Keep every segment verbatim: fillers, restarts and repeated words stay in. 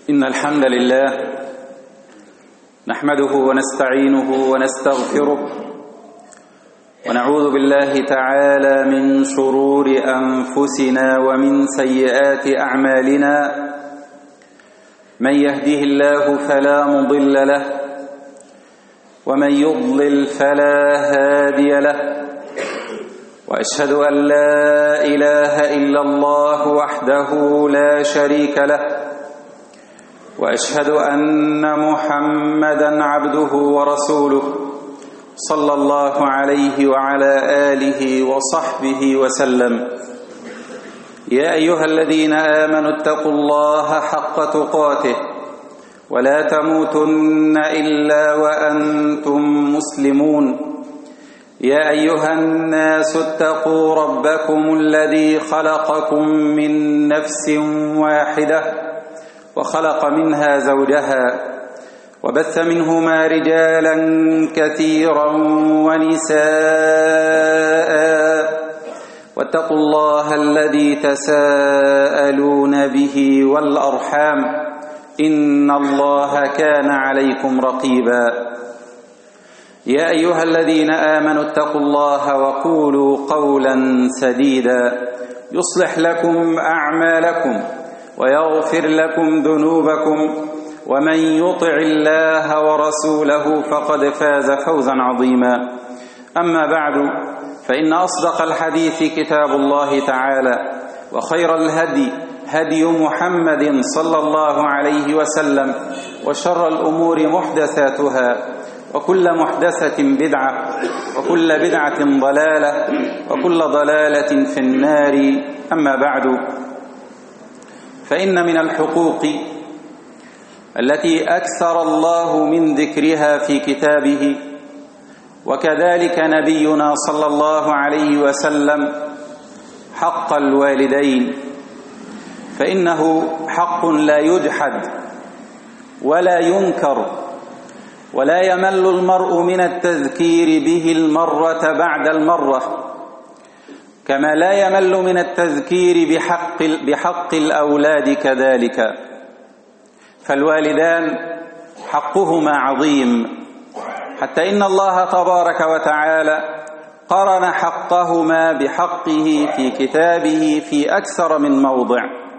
إن الحمد لله نحمده ونستعينه ونستغفره ونعوذ بالله تعالى من شرور أنفسنا ومن سيئات أعمالنا. من يهده الله فلا مضل له ومن يضلل فلا هادي له، وأشهد أن لا إله إلا الله وحده لا شريك له، وأشهد أن محمدًا عبده ورسوله صلى الله عليه وعلى آله وصحبه وسلم. يا أيها الذين آمنوا اتقوا الله حق تقاته ولا تموتن إلا وأنتم مسلمون. يا أيها الناس اتقوا ربكم الذي خلقكم من نفس واحدة وخلق منها زوجها وبث منهما رجالا كثيرا ونساء، واتقوا الله الذي تساءلون به والأرحام إن الله كان عليكم رقيبا. يا أيها الذين آمنوا اتقوا الله وقولوا قولا سديدا يصلح لكم أعمالكم ويغفر لكم ذنوبكم، ومن يطع الله ورسوله فقد فاز فوزا عظيما. أما بعد، فإن أصدق الحديث كتاب الله تعالى، وخير الهدي هدي محمد صلى الله عليه وسلم، وشر الأمور محدثاتها، وكل محدثة بدعة، وكل بدعة ضلالة، وكل ضلالة في النار. أما بعد، فإن من الحقوق التي أكثر الله من ذكرها في كتابه، وكذلك نبينا صلى الله عليه وسلم، حق الوالدين، فإنه حق لا يجحد ولا ينكر، ولا يمل المرء من التذكير به المرة بعد المرة، كما لا يمل من التذكير بحق, بحق الأولاد كذلك. فالوالدان حقهما عظيم، حتى إن الله تبارك وتعالى قرن حقهما بحقه في كتابه في أكثر من موضع.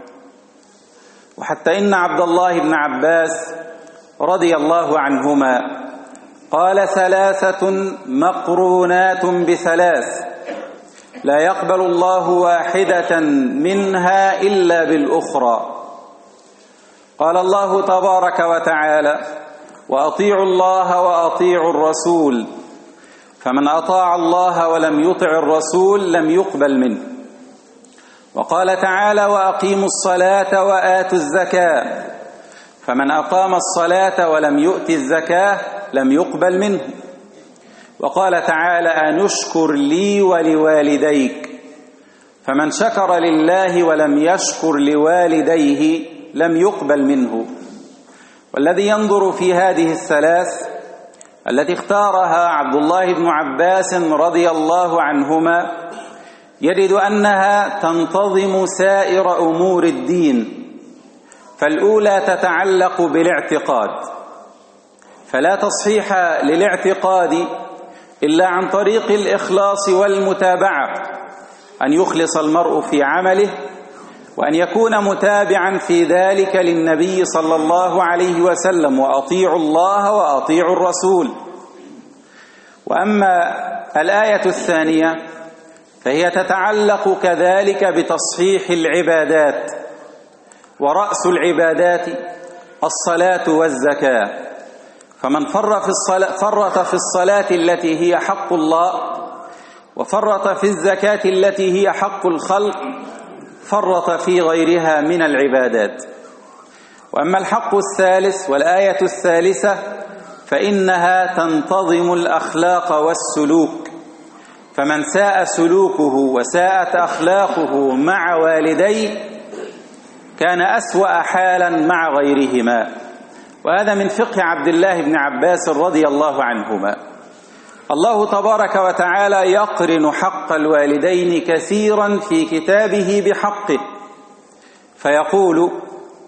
وحتى إن عبد الله بن عباس رضي الله عنهما قال: ثلاثة مقرونات بثلاث لا يقبل الله واحدة منها إلا بالأخرى. قال الله تبارك وتعالى: وأطيعوا الله وأطيعوا الرسول، فمن أطاع الله ولم يطع الرسول لم يقبل منه. وقال تعالى: وأقيموا الصلاة وآتوا الزكاة، فمن أقام الصلاة ولم يؤت الزكاة لم يقبل منه. وقال تعالى: أن اشكر لي ولوالديك، فمن شكر لله ولم يشكر لوالديه لم يقبل منه. والذي ينظر في هذه الثلاث التي اختارها عبد الله بن عباس رضي الله عنهما يجد أنها تنتظم سائر أمور الدين. فالأولى تتعلق بالاعتقاد، فلا تصحيح للاعتقاد إلا عن طريق الإخلاص والمتابعة، أن يخلص المرء في عمله، وأن يكون متابعا في ذلك للنبي صلى الله عليه وسلم: وأطيعوا الله وأطيعوا الرسول. وأما الآية الثانية فهي تتعلق كذلك بتصحيح العبادات، ورأس العبادات الصلاة والزكاة. فمن فرط في الصلاة, فرط في الصلاة التي هي حق الله، وفرط في الزكاة التي هي حق الخلق، فرط في غيرها من العبادات. وأما الحق الثالث والآية الثالثة فإنها تنتظم الأخلاق والسلوك. فمن ساء سلوكه وساءت أخلاقه مع والديه كان أسوأ حالا مع غيرهما. وهذا من فقه عبد الله بن عباس رضي الله عنهما. الله تبارك وتعالى يقرن حق الوالدين كثيرا في كتابه بحقه، فيقول: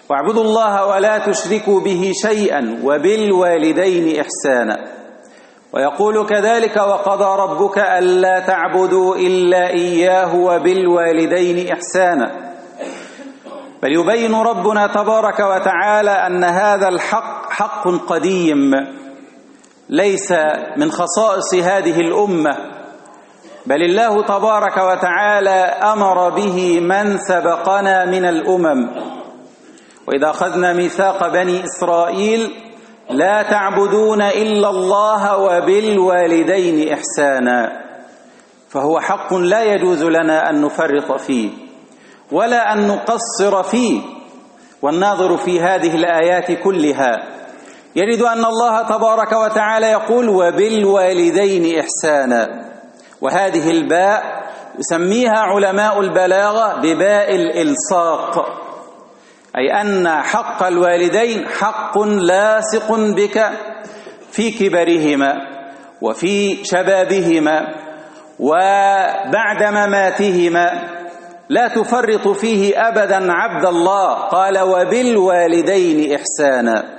واعبدوا الله ولا تشركوا به شيئا وبالوالدين إحسانا. ويقول كذلك وقضى ربك ألا تعبدوا إلا إياه وبالوالدين إحسانا. بل يبين ربنا تبارك وتعالى أن هذا الحق حق قديم ليس من خصائص هذه الأمة، بل الله تبارك وتعالى أمر به من سبقنا من الأمم. وإذا أخذنا ميثاق بني إسرائيل لا تعبدون إلا الله وبالوالدين إحسانا، فهو حق لا يجوز لنا أن نفرط فيه ولا أن نقصر فيه. والناظر في هذه الآيات كلها يجد أن الله تبارك وتعالى يقول وبالوالدين إحسانا، وهذه الباء يسميها علماء البلاغة بباء الإلصاق، أي أن حق الوالدين حق لاصق بك في كبرهما وفي شبابهما وبعد مماتهما، لا تفرط فيه أبدا عبد الله. قال وبالوالدين إحسانا.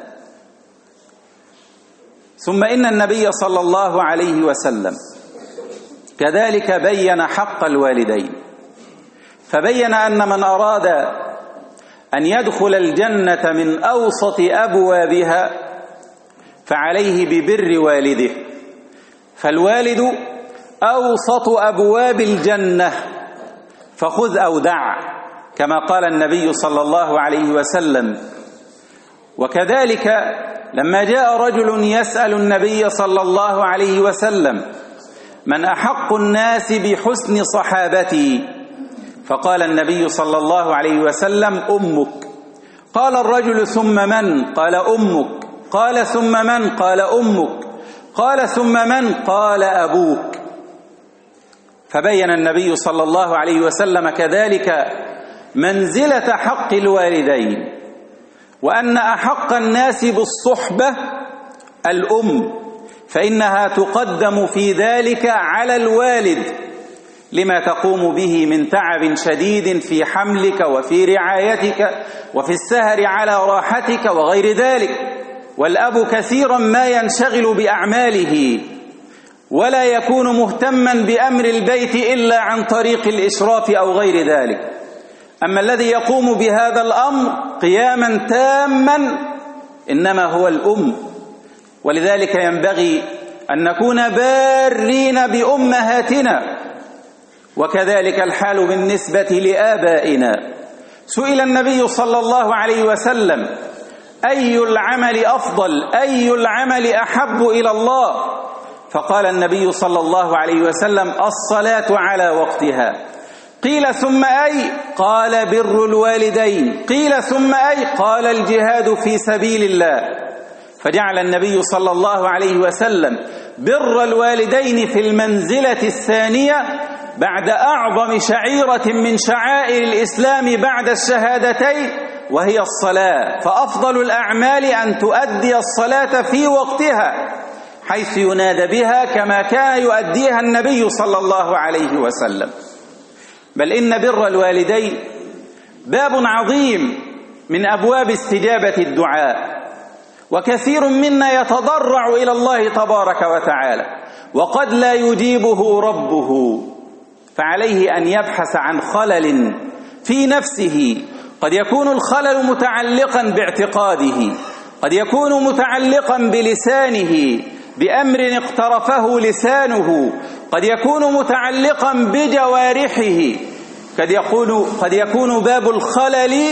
ثم إن النبي صلى الله عليه وسلم كذلك بين حق الوالدين، فبين أن من أراد أن يدخل الجنة من أوسط أبوابها فعليه ببر والده، فالوالد أوسط أبواب الجنة، فخذ أو دع كما قال النبي صلى الله عليه وسلم. وكذلك لما جاء رجل يسأل النبي صلى الله عليه وسلم من أحق الناس بحسن صحابتي، فقال النبي صلى الله عليه وسلم أمك. قال الرجل ثم من؟ قال أمك. قال ثم من؟ قال أمك. قال ثم من؟ قال أبوك. فبين النبي صلى الله عليه وسلم كذلك منزلة حق الوالدين، وأن أحق الناس بالصحبة الأم، فإنها تقدم في ذلك على الوالد لما تقوم به من تعب شديد في حملك وفي رعايتك وفي السهر على راحتك وغير ذلك. والأب كثيرا ما ينشغل بأعماله ولا يكون مهتما بأمر البيت إلا عن طريق الإشراف أو غير ذلك. أما الذي يقوم بهذا الأمر قياما تاما إنما هو الأم. ولذلك ينبغي أن نكون بارين بأمهاتنا، وكذلك الحال بالنسبة لآبائنا. سئل النبي صلى الله عليه وسلم أي العمل أفضل، أي العمل أحب إلى الله؟ فقال النبي صلى الله عليه وسلم الصلاة على وقتها. قيل ثم أي؟ قال بر الوالدين. قيل ثم أي؟ قال الجهاد في سبيل الله. فجعل النبي صلى الله عليه وسلم بر الوالدين في المنزلة الثانية بعد أعظم شعيرة من شعائر الإسلام بعد الشهادتين، وهي الصلاة. فأفضل الأعمال أن تؤدي الصلاة في وقتها حيث ينادى بها كما كان يؤديها النبي صلى الله عليه وسلم. بل إن بر الوالدين باب عظيم من أبواب استجابة الدعاء، وكثير منا يتضرع إلى الله تبارك وتعالى وقد لا يجيبه ربه، فعليه أن يبحث عن خلل في نفسه. قد يكون الخلل متعلقا باعتقاده، قد يكون متعلقا بلسانه بأمر اقترفه لسانه، قد يكون متعلقا بجوارحه، قد يكون, قد يكون باب الخلل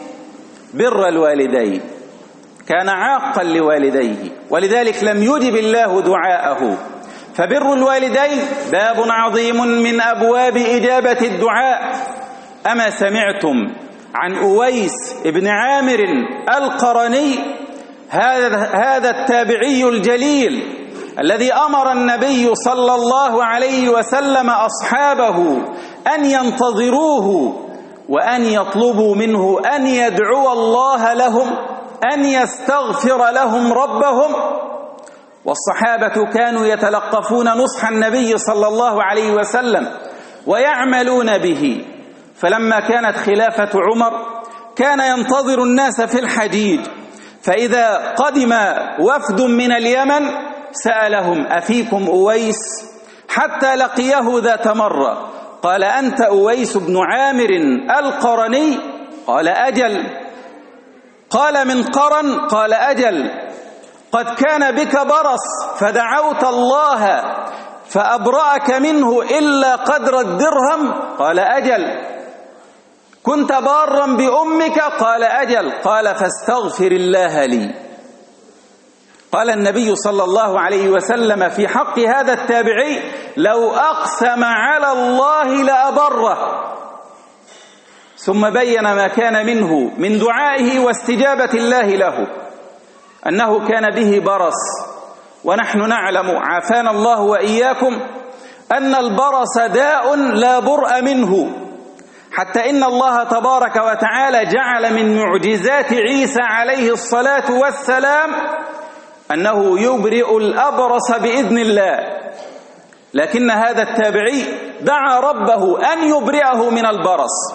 بر الوالدين، كان عاقا لوالديه ولذلك لم يجب الله دعاءه. فبر الوالدين باب عظيم من أبواب إجابة الدعاء. أما سمعتم عن أويس بن عامر القرني، هذا هذا التابعي الجليل الذي أمر النبي صلى الله عليه وسلم أصحابه أن ينتظروه وأن يطلبوا منه أن يدعو الله لهم، أن يستغفر لهم ربهم. والصحابة كانوا يتلقفون نصح النبي صلى الله عليه وسلم ويعملون به. فلما كانت خلافة عمر كان ينتظر الناس في الحجيج، فإذا قدم وفد من اليمن سألهم: أفيكم أويس؟ حتى لقيه ذات مرة قال: أنت أويس بن عامر القرني؟ قال: أجل. قال: من قرن؟ قال: أجل. قد كان بك برص فدعوت الله فأبرأك منه إلا قدر الدرهم؟ قال: أجل. كنت بارا بأمك؟ قال: أجل. قال: فاستغفر الله لي. قال النبي صلى الله عليه وسلم في حق هذا التابعي: لو أقسم على الله لأبره. ثم بين ما كان منه من دعائه واستجابة الله له، أنه كان به برص، ونحن نعلم عافانا الله وإياكم أن البرص داء لا برأ منه، حتى إن الله تبارك وتعالى جعل من معجزات عيسى عليه الصلاة والسلام أنه يبرئ الأبرص بإذن الله، لكن هذا التابعي دعا ربه أن يبرئه من البرص،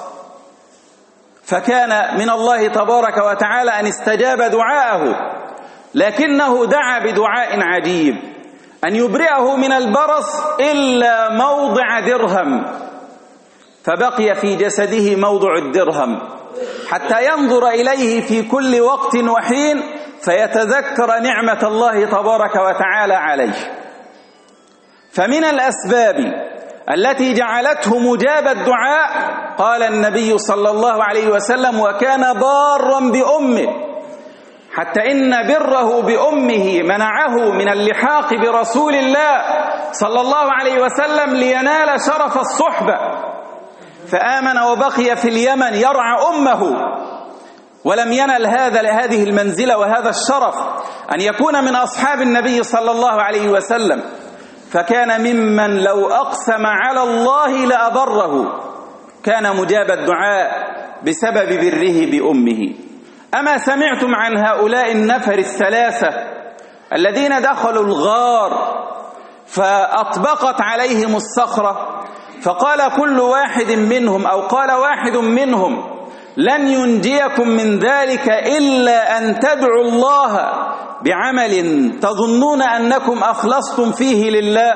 فكان من الله تبارك وتعالى أن استجاب دعاءه، لكنه دعا بدعاء عجيب: أن يبرئه من البرص إلا موضع درهم، فبقي في جسده موضع الدرهم حتى ينظر إليه في كل وقت وحين فيتذكر نعمة الله تبارك وتعالى عليه. فمن الأسباب التي جعلته مجاب الدعاء قال النبي صلى الله عليه وسلم: وكان بارا بأمه، حتى إن بره بأمه منعه من اللحاق برسول الله صلى الله عليه وسلم لينال شرف الصحبة، فآمن وبقي في اليمن يرعى أمه، ولم ينل هذا لهذه المنزلة وهذا الشرف أن يكون من أصحاب النبي صلى الله عليه وسلم، فكان ممن لو أقسم على الله لأبره، كان مجاب الدعاء بسبب بره بأمه. أما سمعتم عن هؤلاء النفر الثلاثة الذين دخلوا الغار فأطبقت عليهم الصخرة، فقال كل واحد منهم أو قال واحد منهم: لن ينجيكم من ذلك إلا أن تدعوا الله بعمل تظنون أنكم أخلصتم فيه لله.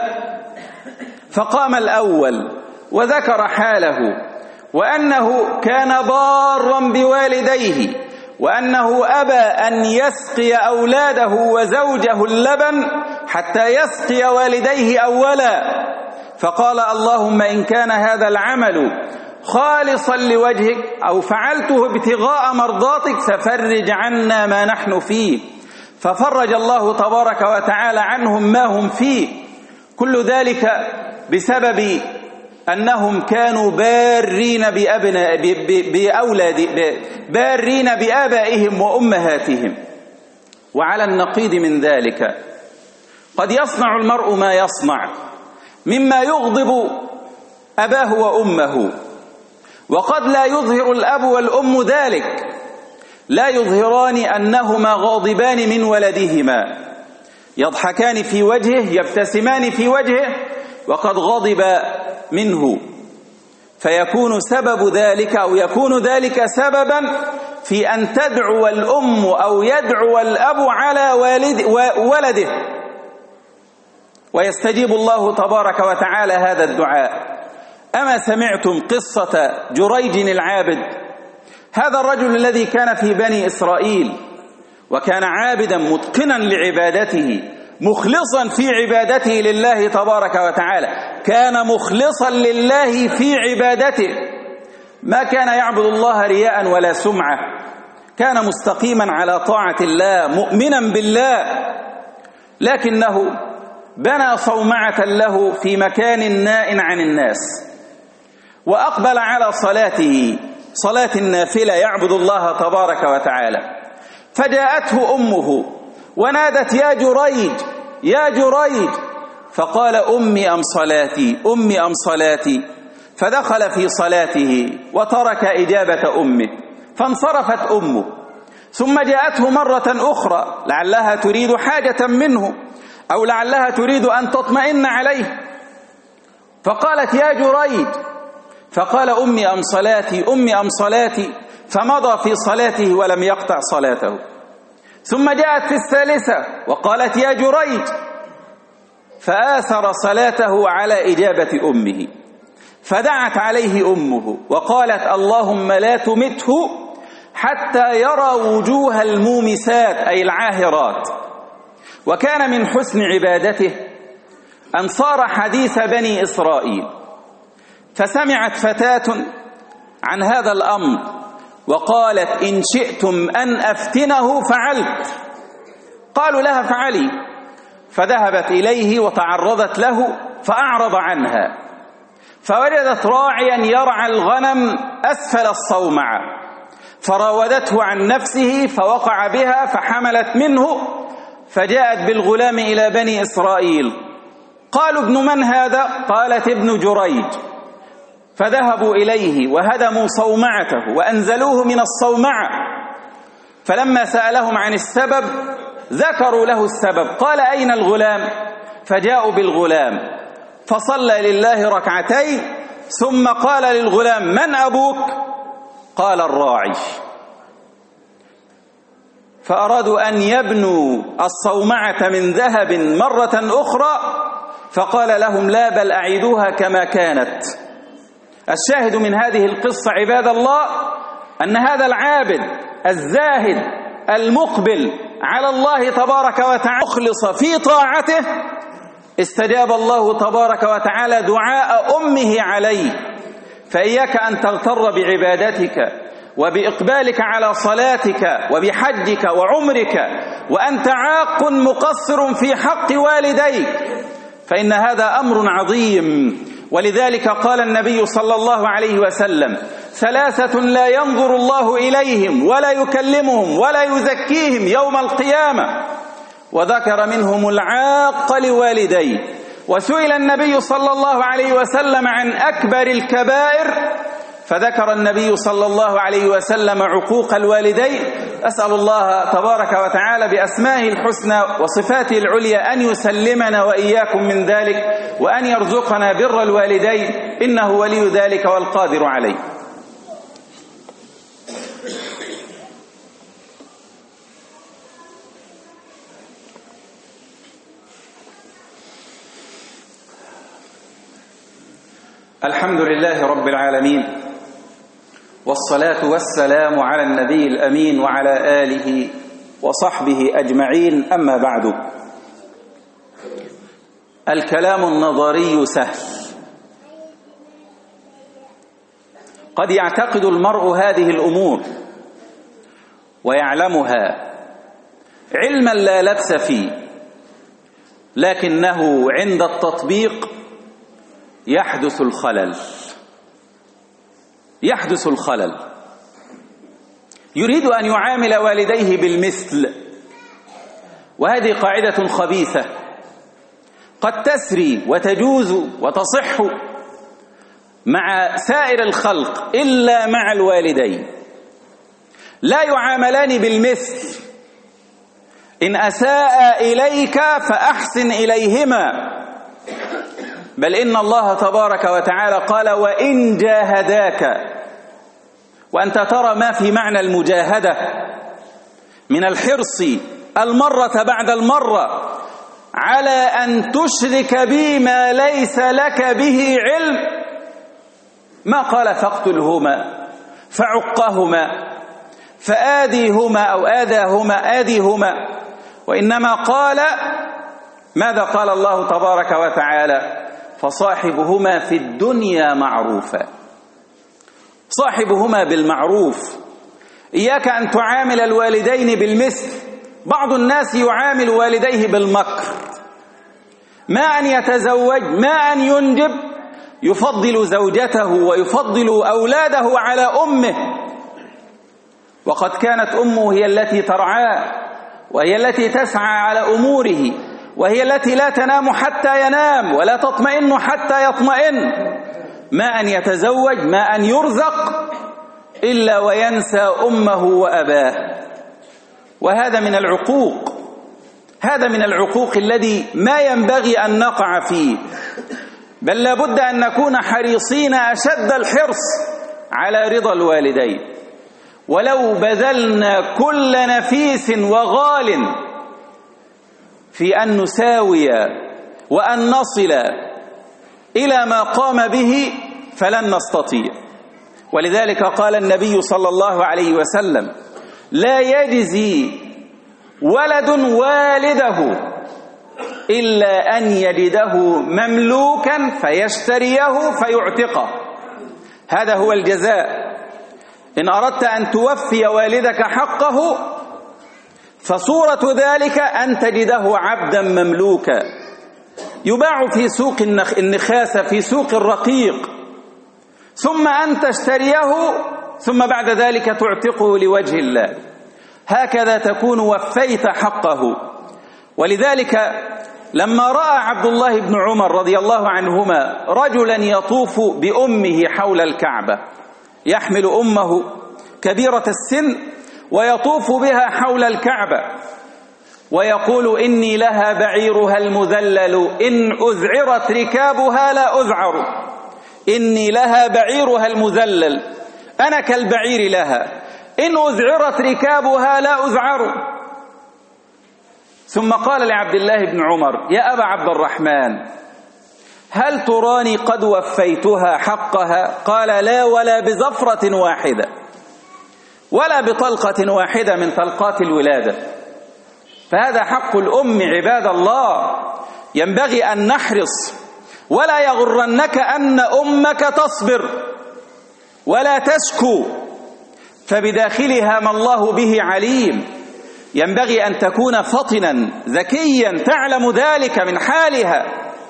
فقام الأول وذكر حاله، وأنه كان بارا بوالديه، وأنه أبى أن يسقي أولاده وزوجه اللبن حتى يسقي والديه أولا، فقال: اللهم إن كان هذا العمل خالصا لوجهك أو فعلته ابتغاء مرضاتك ففرج عنا ما نحن فيه، ففرج الله تبارك وتعالى عنهم ما هم فيه. كل ذلك بسبب أنهم كانوا بارين بأبناء بأولاد بارين بآبائهم وأمهاتهم. وعلى النقيض من ذلك قد يصنع المرء ما يصنع مما يغضب أباه وأمه، وقد لا يظهر الأب والأم ذلك، لا يظهران أنهما غاضبان من ولدهما، يضحكان في وجهه يبتسمان في وجهه وقد غضب منه، فيكون سبب ذلك أو يكون ذلك سببا في أن تدعو الأم أو يدعو الأب على والد ولده، ويستجيب الله تبارك وتعالى هذا الدعاء. أما سمعتم قصة جريج العابد؟ هذا الرجل الذي كان في بني إسرائيل وكان عابدا متقنا لعبادته، مخلصا في عبادته لله تبارك وتعالى، كان مخلصا لله في عبادته، ما كان يعبد الله رياء ولا سمعة، كان مستقيما على طاعة الله مؤمنا بالله، لكنه بنى صومعة له في مكان ناء عن الناس، وأقبل على صلاته صلاة النافلة يعبد الله تبارك وتعالى، فجاءته أمه ونادت: يا جريج يا جريج، فقال: أمي أم صلاتي أمي أم صلاتي، فدخل في صلاته وترك إجابة أمه، فانصرفت أمه، ثم جاءته مرة أخرى لعلها تريد حاجة منه أو لعلها تريد أن تطمئن عليه، فقالت: يا جريج، فقال: أمي أم صلاتي أمي أم صلاتي، فمضى في صلاته ولم يقطع صلاته. ثم جاءت في الثالثة وقالت يا جريج، فآثر صلاته على إجابة أمه، فدعت عليه أمه وقالت اللهم لا تمته حتى يرى وجوه المومسات أي العاهرات. وكان من حسن عبادته أن صار حديث بني إسرائيل، فسمعت فتاة عن هذا الأمر وقالت إن شئتم أن أفتنه فعلت. قالوا لها فعلي، فذهبت إليه وتعرضت له فأعرض عنها، فوجدت راعيا يرعى الغنم أسفل الصومعة، فراودته عن نفسه فوقع بها فحملت منه، فجاءت بالغلام إلى بني إسرائيل. قالوا ابن من هذا؟ قالت ابن جريج. فذهبوا إليه وهدموا صومعته وأنزلوه من الصومعة، فلما سألهم عن السبب ذكروا له السبب. قال أين الغلام؟ فجاءوا بالغلام فصلى لله ركعتين، ثم قال للغلام من أبوك؟ قال الراعي. فأرادوا أن يبنوا الصومعة من ذهب مرة أخرى، فقال لهم لا بل أعيدوها كما كانت. الشاهد من هذه القصة عباد الله أن هذا العابد الزاهد المقبل على الله تبارك وتعالى مخلص في طاعته، استجاب الله تبارك وتعالى دعاء أمه عليه. فإياك أن تغتر بعبادتك وبإقبالك على صلاتك وبحجك وعمرك وأنت عاق مقصر في حق والديك، فإن هذا أمر عظيم. ولذلك قال النبي صلى الله عليه وسلم ثلاثة لا ينظر الله إليهم ولا يكلمهم ولا يزكيهم يوم القيامة، وذكر منهم العاق لوالديه. وسئل النبي صلى الله عليه وسلم عن أكبر الكبائر، فذكر النبي صلى الله عليه وسلم عقوق الوالدين. أسأل الله تبارك وتعالى بأسمائه الحسنى وصفاته العليا أن يسلمنا وإياكم من ذلك، وأن يرزقنا بر الوالدين، إنه ولي ذلك والقادر عليه. الحمد لله رب العالمين، والصلاة والسلام على النبي الأمين وعلى آله وصحبه أجمعين. أما بعد، الكلام النظري سهل، قد يعتقد المرء هذه الأمور ويعلمها علما لا لبس فيه، لكنه عند التطبيق يحدث الخلل يحدث الخلل يريد أن يعامل والديه بالمثل، وهذه قاعدة خبيثة قد تسري وتجوز وتصح مع سائر الخلق إلا مع الوالدين. لا يعاملان بالمثل، إن أساء إليك فأحسن إليهما، بل إن الله تبارك وتعالى قال وإن جاهداك، وأنت ترى ما في معنى المجاهدة من الحرص المرة بعد المرة على أن تشرك بي ما ليس لك به علم. ما قال فاقتلهما فعقهما فآذيهما أو آذاهما آذيهما، وإنما قال ماذا قال الله تبارك وتعالى؟ فصاحبهما في الدنيا معروفا، صاحبهما بالمعروف. إياك أن تعامل الوالدين بالمثل. بعض الناس يعامل والديه بالمكر، ما أن يتزوج ما أن ينجب يفضل زوجته ويفضل أولاده على أمه، وقد كانت أمه هي التي ترعاه وهي التي تسعى على أموره، وهي التي لا تنام حتى ينام ولا تطمئن حتى يطمئن. ما أن يتزوج ما أن يرزق إلا وينسى أمه وأباه، وهذا من العقوق هذا من العقوق الذي ما ينبغي أن نقع فيه، بل لابد أن نكون حريصين أشد الحرص على رضا الوالدين. ولو بذلنا كل نفيس وغال في أن نساوي وأن نصل إلى ما قام به فلن نستطيع. ولذلك قال النبي صلى الله عليه وسلم: لا يجزي ولد والده إلا أن يجده مملوكا فيشتريه فيعتقه. هذا هو الجزاء. إن أردت أن توفي والدك حقه فصورة ذلك أن تجده عبدا مملوكا يباع في سوق النخاسة، في سوق الرقيق، ثم أن تشتريه ثم بعد ذلك تعتقه لوجه الله. هكذا تكون وفيت حقه. ولذلك لما رأى عبد الله بن عمر رضي الله عنهما رجلا يطوف بأمه حول الكعبة، يحمل أمه كبيرة السن ويطوف بها حول الكعبة ويقول: إني لها بعيرها المذلل إن أذعرت ركابها لا أذعر. إني لها بعيرها المذلل، أنا كالبعير لها، إن أذعرت ركابها لا أذعر. ثم قال لعبد الله بن عمر: يا أبا عبد الرحمن، هل تراني قد وفيتها حقها؟ قال: لا، ولا بزفرة واحدة، ولا بطلقة واحدة من طلقات الولادة. فهذا حق الأم عباد الله، ينبغي أن نحرص. ولا يغرنك أن أمك تصبر ولا تشكو، فبداخلها ما الله به عليم. ينبغي أن تكون فطنا ذكيا تعلم ذلك من حالها.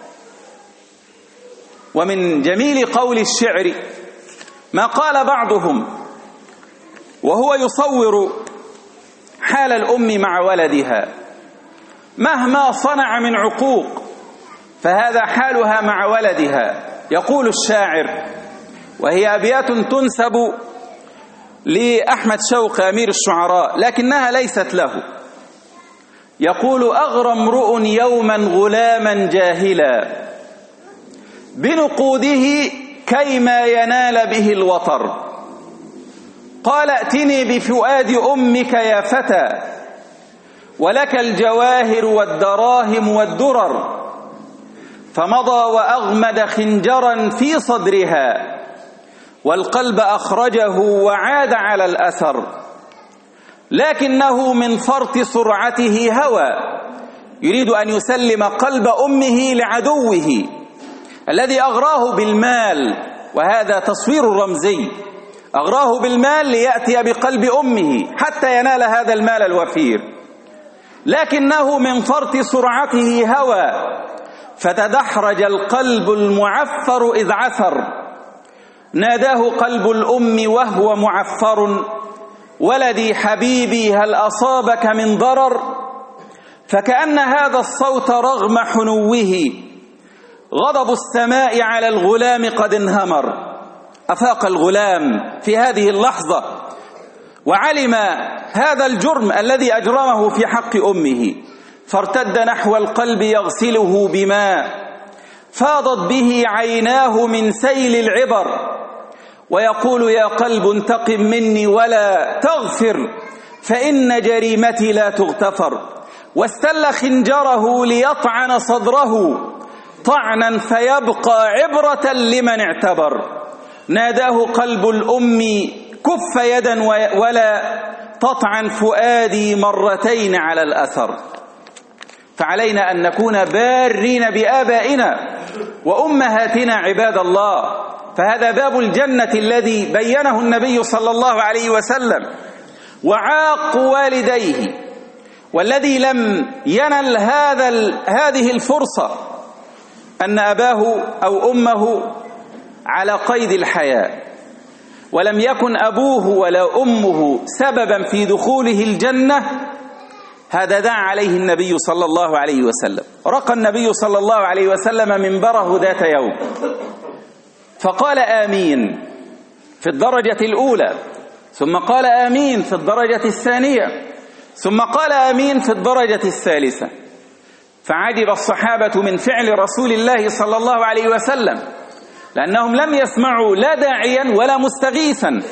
ومن جميل قول الشعر ما قال بعضهم وهو يصور حال الأم مع ولدها: مهما صنع من عقوق فهذا حالها مع ولدها. يقول الشاعر، وهي أبيات تنسب لأحمد شوقي أمير الشعراء لكنها ليست له، يقول: أغرى امرؤ يوما غلاما جاهلا بنقوده كيما ينال به الوطر. قال: ائتني بفؤاد أمك يا فتى، ولك الجواهر والدراهم والدرر. فمضى وأغمد خنجرا في صدرها، والقلب أخرجه وعاد على الأثر. لكنه من فرط سرعته هوى، يريد أن يسلم قلب أمه لعدوه الذي أغراه بالمال، وهذا تصوير رمزي، أغراه بالمال ليأتي بقلب أمه حتى ينال هذا المال الوفير. لكنه من فرط سرعته هوى، فتدحرج القلب المعفر إذ عثر. ناداه قلب الأم وهو معفر: ولدي حبيبي هل أصابك من ضرر؟ فكأن هذا الصوت رغم حنوه غضب السماء على الغلام قد انهمر. أفاق الغلام في هذه اللحظة وعلم هذا الجرم الذي أجرمه في حق أمه، فارتد نحو القلب يغسله بماء فاضت به عيناه من سيل العبر، ويقول: يا قلب انتقم مني ولا تغفر، فإن جريمتي لا تغتفر. واستل خنجره ليطعن صدره طعنا فيبقى عبرة لمن اعتبر. ناداه قلب الأم: كف يدا ولا تطعن فؤادي مرتين على الأثر. فعلينا أن نكون بارين بآبائنا وأمهاتنا عباد الله، فهذا باب الجنة الذي بينه النبي صلى الله عليه وسلم. وعاق والديه، والذي لم ينل هذا هذه الفرصة أن أباه أو أمه على قيد الحياة، ولم يكن أبوه ولا أمه سببا في دخوله الجنة، هذا دعا عليه النبي صلى الله عليه وسلم. رقى النبي صلى الله عليه وسلم منبره ذات يوم فقال: آمين في الدرجة الأولى، ثم قال: آمين في الدرجة الثانية، ثم قال: آمين في الدرجة الثالثة. فعجب الصحابة من فعل رسول الله صلى الله عليه وسلم، لأنهم لم يسمعوا لا داعيا ولا مستغيثا،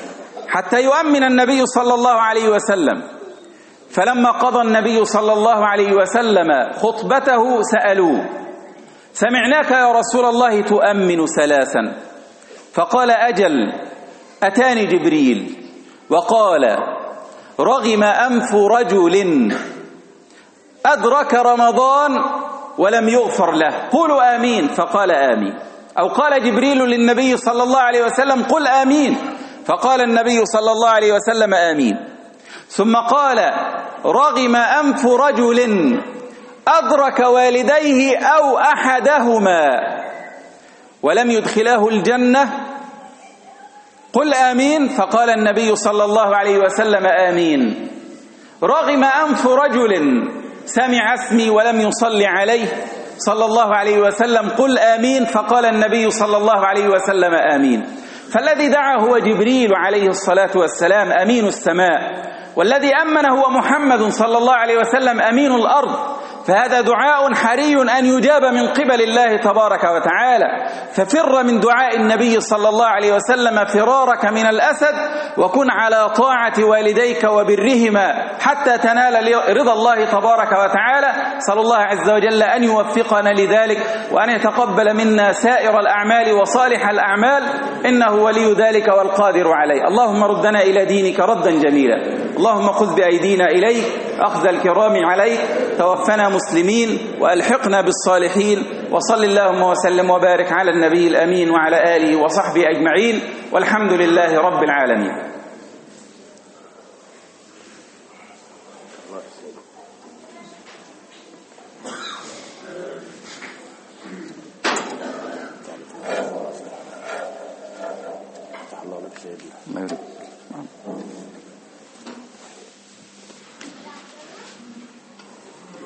حتى يؤمن النبي صلى الله عليه وسلم. فلما قضى النبي صلى الله عليه وسلم خطبته سألوه: سمعناك يا رسول الله تؤمن ثلاثا. فقال: أجل، أتاني جبريل وقال: رغم أنف رجل أدرك رمضان ولم يغفر له، قولوا آمين. فقال: آمين. أو قال جبريل للنبي صلى الله عليه وسلم: قل آمين. فقال النبي صلى الله عليه وسلم: آمين. ثم قال: رغم أنف رجل أدرك والديه أو أحدهما ولم يدخلاه الجنة، قل آمين. فقال النبي صلى الله عليه وسلم: آمين. رغم أنف رجل سمع اسمي ولم يصلي عليه صلى الله عليه وسلم، قل آمين. فقال النبي صلى الله عليه وسلم: آمين. فالذي دعا هو جبريل عليه الصلاة والسلام أمين السماء، والذي أمن هو محمد صلى الله عليه وسلم أمين الأرض. فهذا دعاء حري أن يجاب من قبل الله تبارك وتعالى. ففر من دعاء النبي صلى الله عليه وسلم فرارك من الأسد، وكن على طاعة والديك وبرهما حتى تنال رضا الله تبارك وتعالى. صلى الله عز وجل أن يوفقنا لذلك، وأن يتقبل منا سائر الأعمال وصالح الأعمال، إنه ولي ذلك والقادر عليه. اللهم ردنا إلى دينك ردا جميلا، اللهم خذ بأيدينا إليك أخذ الكرام عليك، توفنا مسلمين وألحقنا بالصالحين. وصل اللهم وسلم وبارك على النبي الأمين وعلى آله وصحبه أجمعين، والحمد لله رب العالمين.